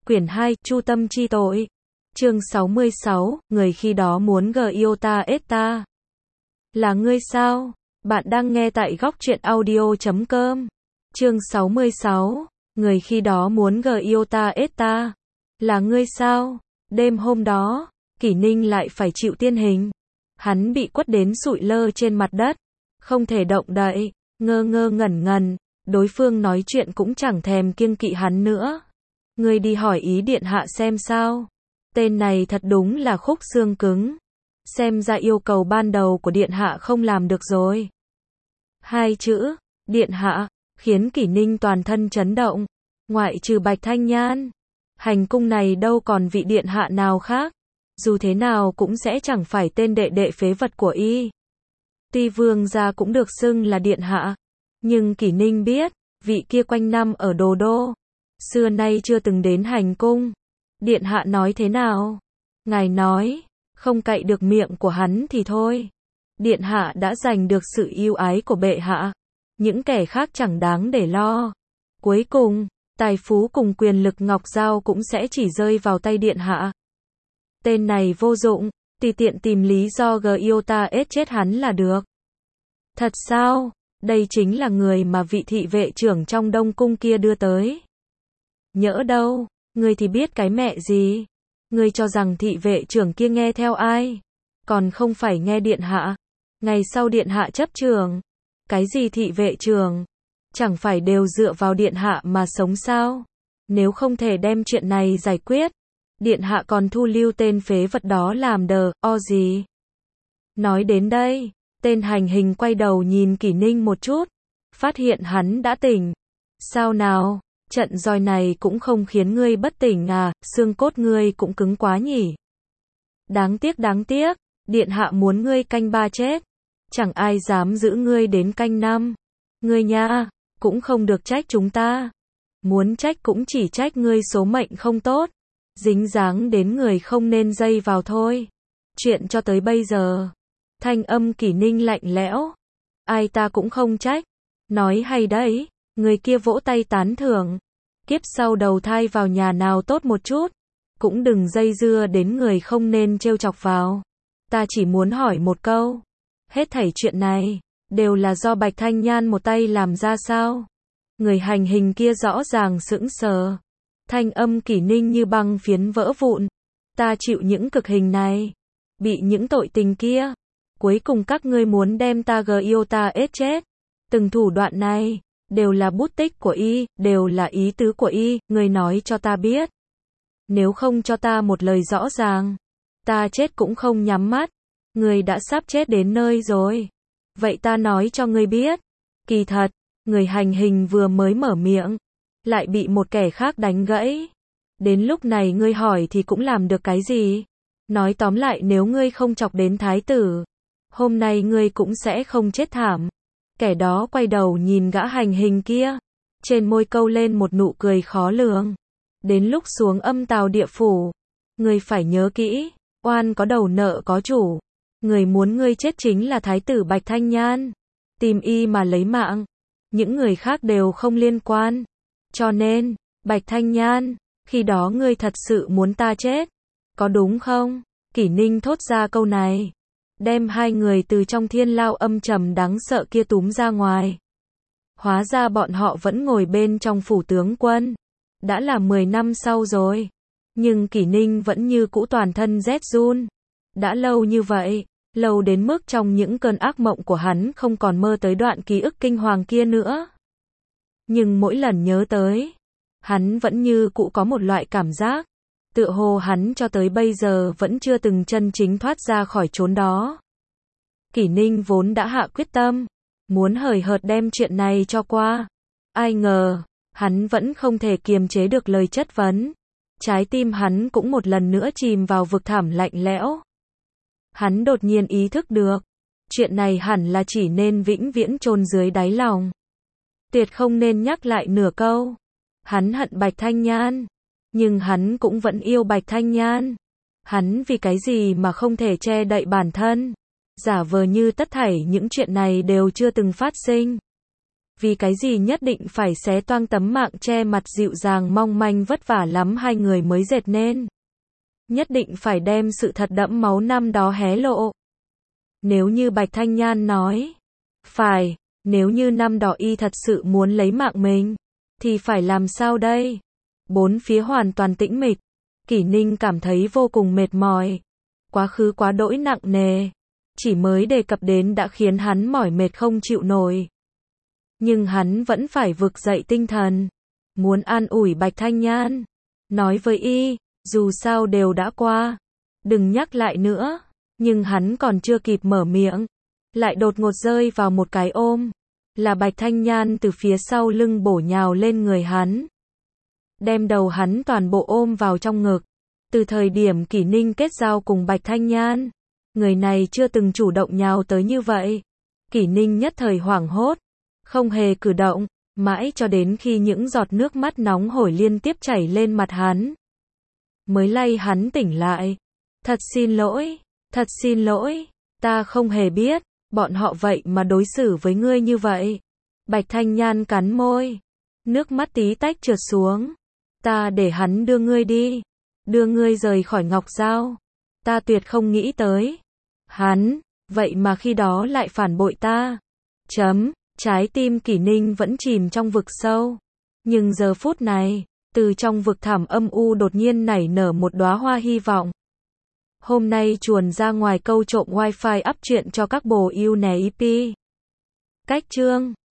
Quyển 2, Chu tâm chi tội. Chương 66, người khi đó muốn Giota Esta. Là ngươi sao? Bạn đang nghe tại góc truyện audio.com. Chương 66, người khi đó muốn Giota Esta. Là ngươi sao? Đêm hôm đó, Kỷ Ninh lại phải chịu tiên hình. Hắn bị quất đến sụi lơ trên mặt đất, không thể động đậy, ngơ ngơ ngẩn ngẩn, đối phương nói chuyện cũng chẳng thèm kiêng kỵ hắn nữa. Ngươi đi hỏi ý điện hạ xem sao. Tên này thật đúng là khúc xương cứng. Xem ra yêu cầu ban đầu của điện hạ không làm được rồi. Hai chữ, điện hạ, khiến Kỷ Ninh toàn thân chấn động. Ngoại trừ Bạch Thanh Nhan, hành cung này đâu còn vị điện hạ nào khác. Dù thế nào cũng sẽ chẳng phải tên đệ đệ phế vật của y. Tuy vương gia cũng được xưng là điện hạ, nhưng Kỷ Ninh biết, vị kia quanh năm ở Đồ Đô, xưa nay chưa từng đến hành cung. Điện hạ nói thế nào? Ngài nói, không cậy được miệng của hắn thì thôi. Điện hạ đã giành được sự yêu ái của bệ hạ. Những kẻ khác chẳng đáng để lo. Cuối cùng, tài phú cùng quyền lực ngọc giao cũng sẽ chỉ rơi vào tay điện hạ. Tên này vô dụng, tùy tiện tìm lý do Giota ết chết hắn là được. Thật sao? Đây chính là người mà vị thị vệ trưởng trong Đông Cung kia đưa tới. Nhỡ đâu, ngươi thì biết cái mẹ gì? Ngươi cho rằng thị vệ trưởng kia nghe theo ai? Còn không phải nghe điện hạ. Ngày sau điện hạ chấp trưởng. Cái gì thị vệ trưởng? Chẳng phải đều dựa vào điện hạ mà sống sao? Nếu không thể đem chuyện này giải quyết, điện hạ còn thu lưu tên phế vật đó làm gì? Nói đến đây, tên hành hình quay đầu nhìn Kỷ Ninh một chút, phát hiện hắn đã tỉnh. Sao nào? Trận roi này cũng không khiến ngươi bất tỉnh à, xương cốt ngươi cũng cứng quá nhỉ. Đáng tiếc, điện hạ muốn ngươi canh 3 chết. Chẳng ai dám giữ ngươi đến canh 5. Ngươi nha, cũng không được trách chúng ta. Muốn trách cũng chỉ trách ngươi số mệnh không tốt. Dính dáng đến người không nên dây vào thôi. Chuyện cho tới bây giờ. Thanh âm Kỷ Ninh lạnh lẽo. Ai ta cũng không trách. Nói hay đấy. Người kia vỗ tay tán thưởng. Kiếp sau đầu thai vào nhà nào tốt một chút. Cũng đừng dây dưa đến người không nên trêu chọc vào. Ta chỉ muốn hỏi một câu. Hết thảy chuyện này, đều là do Bạch Thanh Nhan một tay làm ra sao? Người hành hình kia rõ ràng sững sờ. Thanh âm Kỷ Ninh như băng phiến vỡ vụn. Ta chịu những cực hình này. Bị những tội tình kia. Cuối cùng các ngươi muốn đem ta Giota ết chết. Từng thủ đoạn này, đều là bút tích của y, đều là ý tứ của y, ngươi nói cho ta biết. Nếu không cho ta một lời rõ ràng, ta chết cũng không nhắm mắt. Ngươi đã sắp chết đến nơi rồi. Vậy ta nói cho ngươi biết. Kỳ thật, người hành hình vừa mới mở miệng, lại bị một kẻ khác đánh gãy. Đến lúc này ngươi hỏi thì cũng làm được cái gì? Nói tóm lại nếu ngươi không chọc đến thái tử, hôm nay ngươi cũng sẽ không chết thảm. Kẻ đó quay đầu nhìn gã hành hình kia, trên môi câu lên một nụ cười khó lường. Đến lúc xuống âm tào địa phủ, ngươi phải nhớ kỹ, oan có đầu nợ có chủ. Người muốn ngươi chết chính là thái tử Bạch Thanh Nhan. Tìm y mà lấy mạng. Những người khác đều không liên quan. Cho nên, Bạch Thanh Nhan, khi đó ngươi thật sự muốn ta chết. Có đúng không? Kỷ Ninh thốt ra câu này. Đem hai người từ trong thiên lao âm trầm đáng sợ kia túm ra ngoài. Hóa ra bọn họ vẫn ngồi bên trong phủ tướng quân. Đã là 10 năm sau rồi. Nhưng Kỷ Ninh vẫn như cũ toàn thân rét run. Đã lâu như vậy, lâu đến mức trong những cơn ác mộng của hắn không còn mơ tới đoạn ký ức kinh hoàng kia nữa. Nhưng mỗi lần nhớ tới, hắn vẫn như cũ có một loại cảm giác, tựa hồ hắn cho tới bây giờ vẫn chưa từng chân chính thoát ra khỏi chốn đó. Kỷ Ninh vốn đã hạ quyết tâm, muốn hời hợt đem chuyện này cho qua. Ai ngờ, hắn vẫn không thể kiềm chế được lời chất vấn. Trái tim hắn cũng một lần nữa chìm vào vực thẳm lạnh lẽo. Hắn đột nhiên ý thức được, chuyện này hẳn là chỉ nên vĩnh viễn chôn dưới đáy lòng. Tuyệt không nên nhắc lại nửa câu. Hắn hận Bạch Thanh Nhan, nhưng hắn cũng vẫn yêu Bạch Thanh Nhan. Hắn vì cái gì mà không thể che đậy bản thân, giả vờ như tất thảy những chuyện này đều chưa từng phát sinh. Vì cái gì nhất định phải xé toang tấm mạng che mặt dịu dàng mong manh vất vả lắm hai người mới dệt nên. Nhất định phải đem sự thật đẫm máu năm đó hé lộ. Nếu như Bạch Thanh Nhan nói, phải, nếu như năm đó y thật sự muốn lấy mạng mình, thì phải làm sao đây? Bốn phía hoàn toàn tĩnh mịch. Kỷ Ninh cảm thấy vô cùng mệt mỏi. Quá khứ quá đỗi nặng nề. Chỉ mới đề cập đến đã khiến hắn mỏi mệt không chịu nổi. Nhưng hắn vẫn phải vực dậy tinh thần. Muốn an ủi Bạch Thanh Nhan. Nói với y, dù sao đều đã qua. Đừng nhắc lại nữa. Nhưng hắn còn chưa kịp mở miệng. Lại đột ngột rơi vào một cái ôm. Là Bạch Thanh Nhan từ phía sau lưng bổ nhào lên người hắn. Đem đầu hắn toàn bộ ôm vào trong ngực. Từ thời điểm Kỷ Ninh kết giao cùng Bạch Thanh Nhan, người này chưa từng chủ động nhào tới như vậy. Kỷ Ninh nhất thời hoảng hốt, không hề cử động, mãi cho đến khi những giọt nước mắt nóng hổi liên tiếp chảy lên mặt hắn. Mới lay hắn tỉnh lại. Thật xin lỗi, ta không hề biết, bọn họ vậy mà đối xử với ngươi như vậy. Bạch Thanh Nhan cắn môi, nước mắt tí tách trượt xuống. Ta để hắn đưa ngươi đi, đưa ngươi rời khỏi Ngọc Giao. Ta tuyệt không nghĩ tới. Hắn, vậy mà khi đó lại phản bội ta. Trái tim Kỷ Ninh vẫn chìm trong vực sâu. Nhưng giờ phút này, từ trong vực thẳm âm u đột nhiên nảy nở một đóa hoa hy vọng. Hôm nay chuồn ra ngoài câu trộm wifi up truyện cho các bồ yêu nè EP. Cách chương